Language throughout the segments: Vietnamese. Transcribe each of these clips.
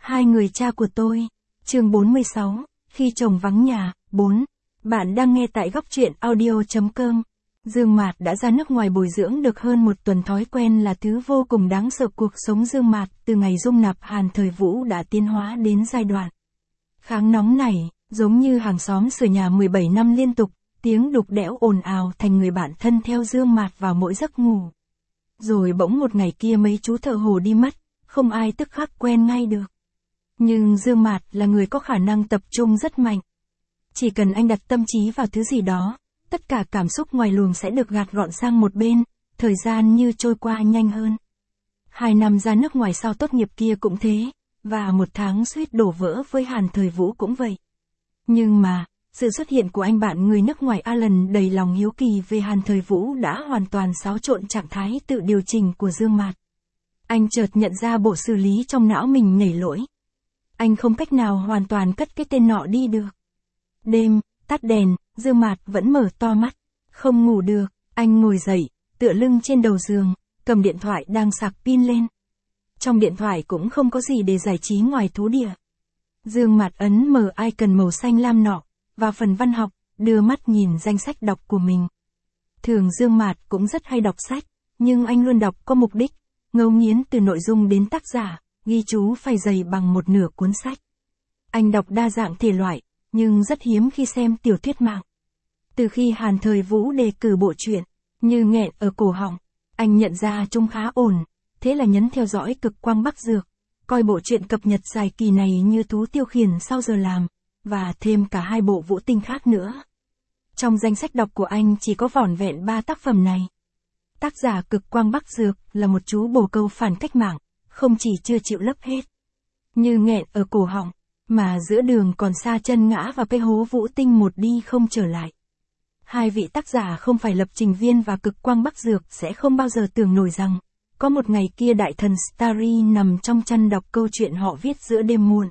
Hai người cha của tôi. Chương 46, khi chồng vắng nhà. 4. Bạn đang nghe tại góc truyện audio.com. Dương Mạt đã ra nước ngoài bồi dưỡng được hơn một tuần, thói quen là thứ vô cùng đáng sợ. Cuộc sống Dương Mạt từ ngày dung nạp Hàn Thời Vũ đã tiến hóa đến giai đoạn kháng nóng này, giống như hàng xóm sửa nhà 17 năm liên tục, tiếng đục đẽo ồn ào thành người bạn thân theo Dương Mạt vào mỗi giấc ngủ. Rồi bỗng một ngày kia mấy chú thợ hồ đi mất, không ai tức khắc quen ngay được. Nhưng Dương Mạt là người có khả năng tập trung rất mạnh. Chỉ cần anh đặt tâm trí vào thứ gì đó, tất cả cảm xúc ngoài luồng sẽ được gạt gọn sang một bên, thời gian như trôi qua nhanh hơn. 2 năm ra nước ngoài sau tốt nghiệp kia cũng thế, và 1 tháng suýt đổ vỡ với Hàn Thời Vũ cũng vậy. Nhưng mà, sự xuất hiện của anh bạn người nước ngoài Alan đầy lòng hiếu kỳ về Hàn Thời Vũ đã hoàn toàn xáo trộn trạng thái tự điều chỉnh của Dương Mạt. Anh chợt nhận ra bộ xử lý trong não mình nhảy lỗi. Anh không cách nào hoàn toàn cất cái tên nọ đi được. Đêm, tắt đèn, Dương Mạt vẫn mở to mắt. Không ngủ được, anh ngồi dậy, tựa lưng trên đầu giường, cầm điện thoại đang sạc pin lên. Trong điện thoại cũng không có gì để giải trí ngoài thú địa. Dương Mạt ấn mở icon màu xanh lam nọ, vào phần văn học, đưa mắt nhìn danh sách đọc của mình. Thường Dương Mạt cũng rất hay đọc sách, nhưng anh luôn đọc có mục đích, ngấu nghiến từ nội dung đến tác giả, ghi chú phải dày bằng một nửa cuốn sách. Anh đọc đa dạng thể loại, nhưng rất hiếm khi xem tiểu thuyết mạng. Từ khi Hàn Thời Vũ đề cử bộ truyện Như nghẹn ở cổ họng, anh nhận ra trông khá ổn, thế là nhấn theo dõi Cực Quang Bắc Dược, coi bộ truyện cập nhật dài kỳ này như thú tiêu khiển sau giờ làm, và thêm cả 2 bộ Vũ Tinh khác nữa. Trong danh sách đọc của anh chỉ có vỏn vẹn 3 tác phẩm này. Tác giả Cực Quang Bắc Dược là một chú bồ câu phản cách mạng, không chỉ chưa chịu lấp hết Như nghẹn ở cổ họng, mà giữa đường còn xa chân ngã vào cái hố Vũ Tinh một đi không trở lại. 2 vị tác giả không phải lập trình viên và Cực Quang Bắc Dược sẽ không bao giờ tưởng nổi rằng, có một ngày kia đại thần Starry nằm trong chăn đọc câu chuyện họ viết giữa đêm muộn.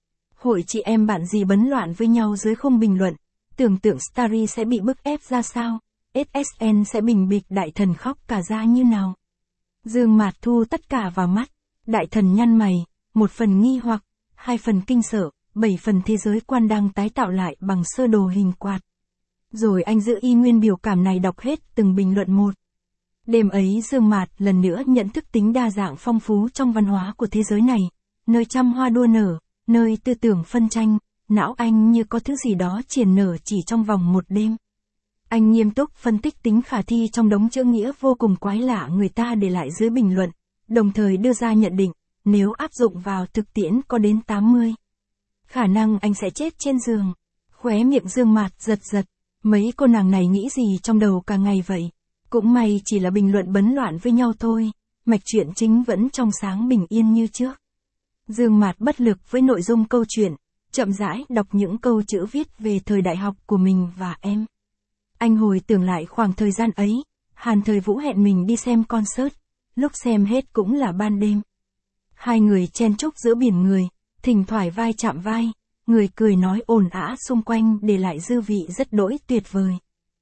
Hội chị em bạn gì bấn loạn với nhau dưới khung bình luận, tưởng tượng Starry sẽ bị bức ép ra sao, SSN sẽ bình bịch đại thần khóc cả ra như nào. Dương Mạt thu tất cả vào mắt, đại thần nhăn mày, 1 phần nghi hoặc, 2 phần kinh sợ, 7 phần thế giới quan đang tái tạo lại bằng sơ đồ hình quạt. Rồi anh giữ y nguyên biểu cảm này đọc hết từng bình luận một. Đêm ấy Dương Mạt lần nữa nhận thức tính đa dạng phong phú trong văn hóa của thế giới này, nơi trăm hoa đua nở, nơi tư tưởng phân tranh, não anh như có thứ gì đó triển nở chỉ trong vòng một đêm. Anh nghiêm túc phân tích tính khả thi trong đống chữ nghĩa vô cùng quái lạ người ta để lại dưới bình luận, đồng thời đưa ra nhận định, nếu áp dụng vào thực tiễn có đến 80. Khả năng anh sẽ chết trên giường. Khóe miệng Dương Mạt giật giật, mấy cô nàng này nghĩ gì trong đầu cả ngày vậy? Cũng may chỉ là bình luận bấn loạn với nhau thôi, mạch truyện chính vẫn trong sáng bình yên như trước. Dương Mạt bất lực với nội dung câu chuyện, chậm rãi đọc những câu chữ viết về thời đại học của mình và em. Anh hồi tưởng lại khoảng thời gian ấy, Hàn Thời Vũ hẹn mình đi xem concert, lúc xem hết cũng là ban đêm. 2 người chen chúc giữa biển người, thỉnh thoảng vai chạm vai, người cười nói ồn ào xung quanh để lại dư vị rất đỗi tuyệt vời.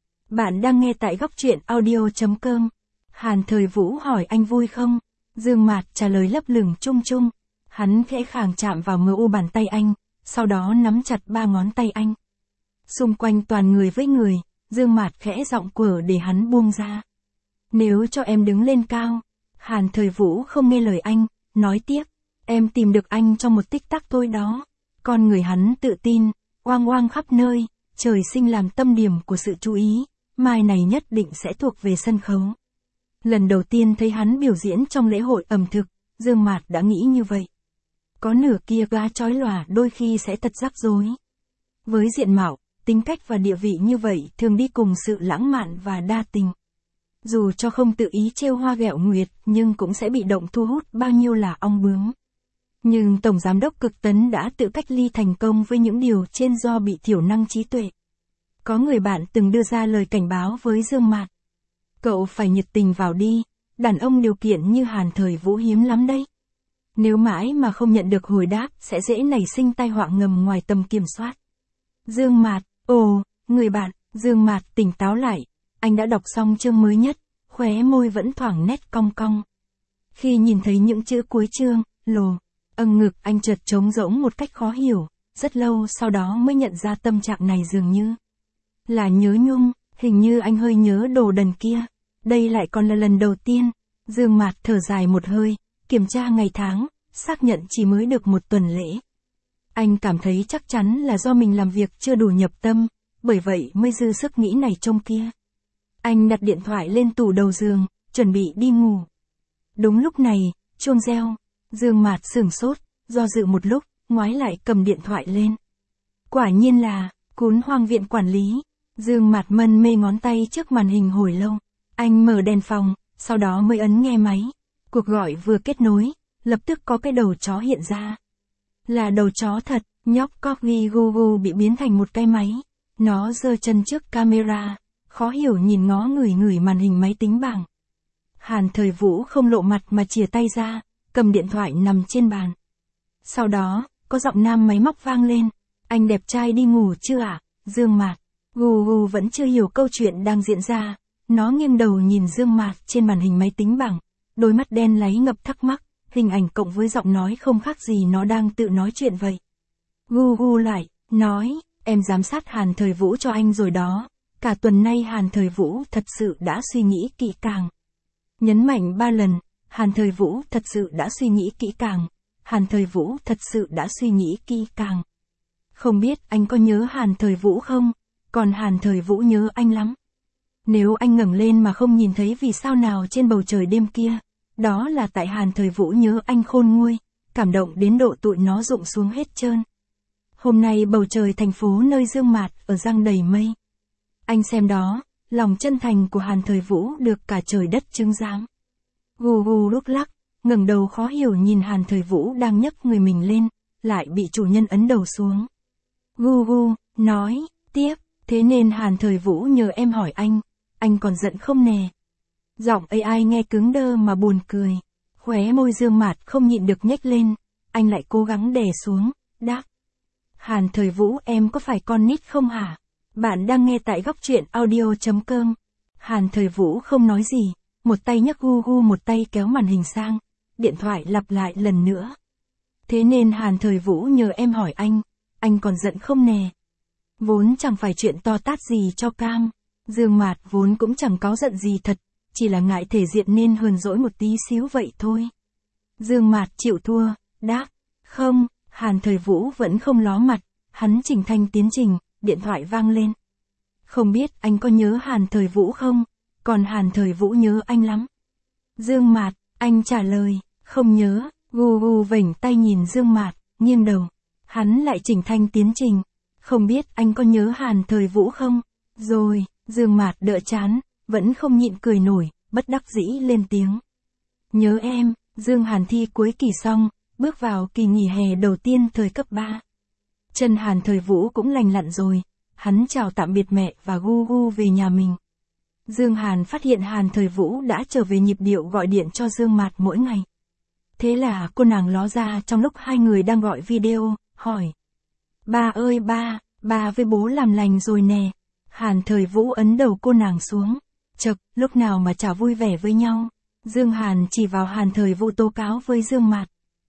Bạn đang nghe tại góc truyện audio.com. Hàn Thời Vũ hỏi anh vui không? Dương Mạt trả lời lấp lửng chung chung. Hắn khẽ khàng chạm vào mu bàn tay anh, sau đó nắm chặt 3 ngón tay anh. Xung quanh toàn người với người, Dương Mạt khẽ giọng quở để hắn buông ra. Nếu cho em đứng lên cao. Hàn Thời Vũ không nghe lời anh, nói tiếp. Em tìm được anh trong một tích tắc thôi đó. Con người hắn tự tin, oang oang khắp nơi, trời sinh làm tâm điểm của sự chú ý, mai này nhất định sẽ thuộc về sân khấu. Lần đầu tiên thấy hắn biểu diễn trong lễ hội ẩm thực, Dương Mạt đã nghĩ như vậy. Có nửa kia gã chói lòa đôi khi sẽ thật rắc rối. Với diện mạo, tính cách và địa vị như vậy thường đi cùng sự lãng mạn và đa tình. Dù cho không tự ý trêu hoa ghẹo nguyệt nhưng cũng sẽ bị động thu hút bao nhiêu là ong bướm. Nhưng Tổng Giám đốc Cực Tấn đã tự cách ly thành công với những điều trên do bị thiểu năng trí tuệ. Có người bạn từng đưa ra lời cảnh báo với Dương Mạt. Cậu phải nhiệt tình vào đi, đàn ông điều kiện như Hàn Thời Vũ hiếm lắm đấy. Nếu mãi mà không nhận được hồi đáp sẽ dễ nảy sinh tai họa ngầm ngoài tầm kiểm soát. Dương Mạt, người bạn, Dương Mạt tỉnh táo lại, anh đã đọc xong chương mới nhất, khóe môi vẫn thoảng nét cong cong. Khi nhìn thấy những chữ cuối chương, Ngực anh chợt trống rỗng một cách khó hiểu, rất lâu sau đó mới nhận ra tâm trạng này dường như là nhớ nhung, hình như anh hơi nhớ đồ đần kia. Đây lại còn là lần đầu tiên. Dương Mạt thở dài một hơi, kiểm tra ngày tháng, xác nhận chỉ mới được một tuần lễ. Anh cảm thấy chắc chắn là do mình làm việc chưa đủ nhập tâm, bởi vậy mới dư sức nghĩ này trông kia. Anh đặt điện thoại lên tủ đầu giường, chuẩn bị đi ngủ. Đúng lúc này, chuông reo. Dương Mạt sửng sốt, do dự một lúc, ngoái lại cầm điện thoại lên. Quả nhiên là Cún Hoang Viện Quản lý. Dương Mạt mân mê ngón tay trước màn hình hồi lâu. Anh mở đèn phòng, sau đó mới ấn nghe máy. Cuộc gọi vừa kết nối, lập tức có cái đầu chó hiện ra. Là đầu chó thật, nhóc Corgi Gugu bị biến thành một cái máy. Nó giơ chân trước camera, khó hiểu nhìn ngó ngửi màn hình máy tính bảng. Hàn Thời Vũ không lộ mặt mà chìa tay ra, cầm điện thoại nằm trên bàn. Sau đó, có giọng nam máy móc vang lên. Anh đẹp trai đi ngủ chưa ạ? Dương Mạt. Gugu vẫn chưa hiểu câu chuyện đang diễn ra. Nó nghiêng đầu nhìn Dương Mạt trên màn hình máy tính bảng. Đôi mắt đen láy ngập thắc mắc, hình ảnh cộng với giọng nói không khác gì nó đang tự nói chuyện vậy. Gugu lại, nói, em giám sát Hàn Thời Vũ cho anh rồi đó. Cả tuần nay Hàn Thời Vũ thật sự đã suy nghĩ kỹ càng. Nhấn mạnh 3 lần, Hàn Thời Vũ thật sự đã suy nghĩ kỹ càng. Hàn Thời Vũ thật sự đã suy nghĩ kỹ càng. Không biết anh có nhớ Hàn Thời Vũ không? Còn Hàn Thời Vũ nhớ anh lắm. Nếu anh ngẩng lên mà không nhìn thấy vì sao nào trên bầu trời đêm kia, đó là tại Hàn Thời Vũ nhớ anh khôn nguôi, cảm động đến độ tụi nó rụng xuống hết trơn. Hôm nay bầu trời thành phố nơi Dương Mạt ở giăng đầy mây. Anh xem đó, lòng chân thành của Hàn Thời Vũ được cả trời đất chứng giám. Gugu lúc lắc, ngẩng đầu khó hiểu nhìn Hàn Thời Vũ đang nhấc người mình lên, lại bị chủ nhân ấn đầu xuống. Gugu nói tiếp, thế nên Hàn Thời Vũ nhờ em hỏi anh còn giận không nè? Giọng AI nghe cứng đơ mà buồn cười. Khóe môi Dương Mạt không nhịn được nhếch lên, anh lại cố gắng đè xuống, đáp. Hàn Thời Vũ em có phải con nít không hả? Bạn đang nghe tại góc truyện audio.com. Hàn Thời Vũ không nói gì, một tay nhấc Gugu một tay kéo màn hình sang, điện thoại lặp lại lần nữa. Thế nên Hàn Thời Vũ nhờ em hỏi anh còn giận không nè? Vốn chẳng phải chuyện to tát gì cho cam, Dương Mạt vốn cũng chẳng cáu giận gì thật, chỉ là ngại thể diện nên hờn dỗi một tí xíu vậy thôi. Dương Mạt chịu thua, đáp, không, Hàn Thời Vũ vẫn không ló mặt, hắn chỉnh thanh tiến trình, điện thoại vang lên. Không biết anh có nhớ Hàn Thời Vũ không? Còn Hàn Thời Vũ nhớ anh lắm. Dương Mạt, anh trả lời, không nhớ. Gugu vểnh tay nhìn Dương Mạt, nghiêng đầu. Hắn lại chỉnh thanh tiến trình. Không biết anh có nhớ Hàn Thời Vũ không? Rồi, Dương Mạt đỡ chán, vẫn không nhịn cười nổi, bất đắc dĩ lên tiếng. Nhớ em. Dương Hàn thi cuối kỳ xong, bước vào kỳ nghỉ hè đầu tiên thời cấp 3. Chân Hàn Thời Vũ cũng lành lặn rồi, hắn chào tạm biệt mẹ và Gugu về nhà mình. Dương Hàn phát hiện Hàn Thời Vũ đã trở về nhịp điệu gọi điện cho Dương Mạt mỗi ngày. Thế là cô nàng ló ra trong lúc hai người đang gọi video, hỏi. Ba ơi ba với bố làm lành rồi nè. Hàn Thời Vũ ấn đầu cô nàng xuống. Chậc, lúc nào mà chả vui vẻ với nhau. Dương Hàn chỉ vào Hàn Thời Vũ tố cáo với Dương Mạt.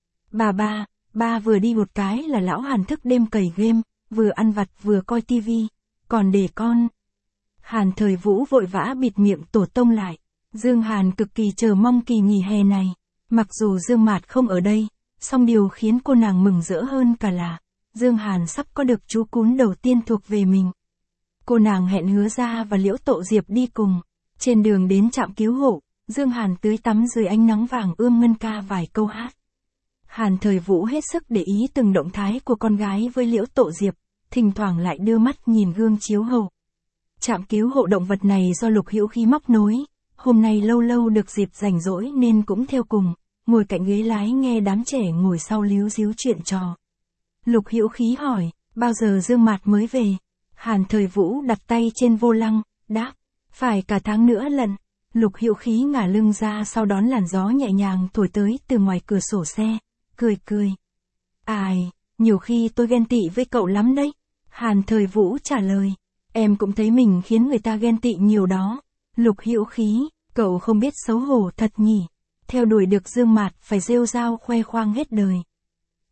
Ba vừa đi một cái là lão Hàn thức đêm cày game, vừa ăn vặt vừa coi tivi, còn để con. Hàn Thời Vũ vội vã bịt miệng tổ tông lại. Dương Hàn cực kỳ chờ mong kỳ nghỉ hè này. Mặc dù Dương Mạt không ở đây, song điều khiến cô nàng mừng rỡ hơn cả là Dương Hàn sắp có được chú cún đầu tiên thuộc về mình. Cô nàng hẹn Hứa Gia và Liễu Tộ Diệp đi cùng. Trên đường đến trạm cứu hộ, Dương Hàn tưới tắm dưới ánh nắng vàng ươm ngân ca vài câu hát. Hàn Thời Vũ hết sức để ý từng động thái của con gái với Liễu Tộ Diệp, thỉnh thoảng lại đưa mắt nhìn gương chiếu hậu. Trạm cứu hộ động vật này do Lục Hữu Khí móc nối, hôm nay lâu lâu được dịp rảnh rỗi nên cũng theo cùng, ngồi cạnh ghế lái nghe đám trẻ ngồi sau líu díu chuyện trò. Lục Hữu Khí hỏi, bao giờ Dương Mạt mới về? Hàn Thời Vũ đặt tay trên vô lăng, đáp, phải cả tháng nữa lận. Lục Hữu Khí ngả lưng ra sau đón làn gió nhẹ nhàng thổi tới từ ngoài cửa sổ xe, cười. Ai, nhiều khi tôi ghen tị với cậu lắm đấy. Hàn Thời Vũ trả lời, em cũng thấy mình khiến người ta ghen tị nhiều đó. Lục Hữu Khí, cậu không biết xấu hổ thật nhỉ. Theo đuổi được Dương Mạt phải rêu rao khoe khoang hết đời.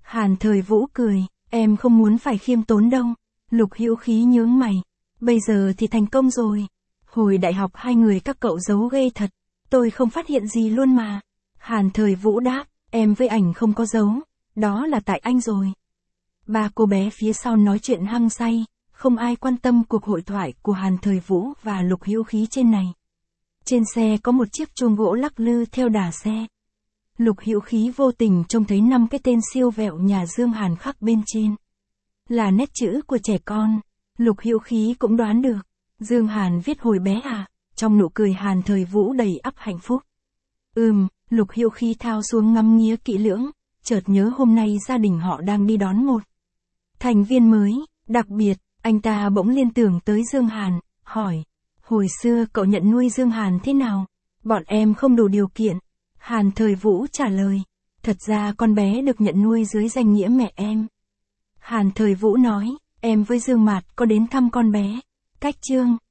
Hàn Thời Vũ cười, em không muốn phải khiêm tốn đâu. Lục Hữu Khí nhướng mày, bây giờ thì thành công rồi. Hồi đại học hai người các cậu giấu ghê thật, tôi không phát hiện gì luôn mà. Hàn Thời Vũ đáp, em với ảnh không có giấu, đó là tại anh rồi. Ba cô bé phía sau nói chuyện hăng say, không ai quan tâm cuộc hội thoại của Hàn Thời Vũ và Lục Hữu Khí trên này. Trên xe có một chiếc chuông gỗ lắc lư theo đà xe. Lục Hữu Khí vô tình trông thấy 5 cái tên siêu vẹo nhà Dương Hàn khắc bên trên. Là nét chữ của trẻ con. Lục Hữu Khí cũng đoán được. Dương Hàn viết hồi bé à? Trong nụ cười Hàn Thời Vũ đầy ắp hạnh phúc. Lục Hữu Khí thao xuống ngắm nghía kỹ lưỡng, chợt nhớ hôm nay gia đình họ đang đi đón một thành viên mới, đặc biệt, anh ta bỗng liên tưởng tới Dương Hàn, hỏi, hồi xưa cậu nhận nuôi Dương Hàn thế nào? Bọn em không đủ điều kiện. Hàn Thời Vũ trả lời, thật ra con bé được nhận nuôi dưới danh nghĩa mẹ em. Hàn Thời Vũ nói, em với Dương Mạt có đến thăm con bé, cách Chương